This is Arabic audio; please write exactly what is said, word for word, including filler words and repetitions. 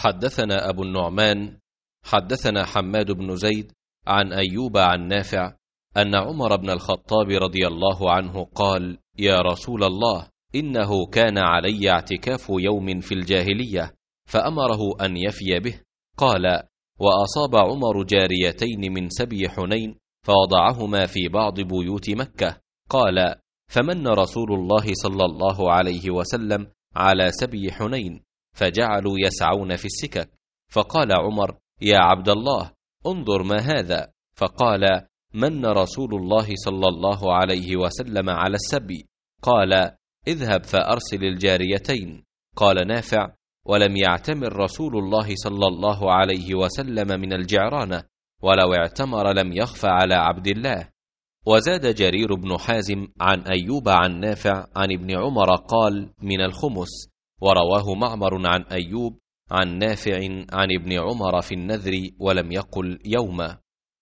حدثنا أبو النعمان حدثنا حماد بن زيد عن أيوب عن نافع أن عمر بن الخطاب رضي الله عنه قال: يا رسول الله، إنه كان علي اعتكاف يوم في الجاهلية فأمره أن يفي به. قال: وأصاب عمر جاريتين من سبي حنين فوضعهما في بعض بيوت مكة. قال: فمن رسول الله صلى الله عليه وسلم على سبي حنين فجعلوا يسعون في السكك. فقال عمر: يا عبد الله، انظر ما هذا. فقال: من رسول الله صلى الله عليه وسلم على السبي. قال: اذهب فأرسل الجاريتين. قال نافع: ولم يعتمر رسول الله صلى الله عليه وسلم من الجعرانة، ولو اعتمر لم يخف على عبد الله. وزاد جرير بن حازم عن أيوب عن نافع عن ابن عمر قال: من الخمس. ورواه معمر عن أيوب عن نافع عن ابن عمر في النذر ولم يقل يوما.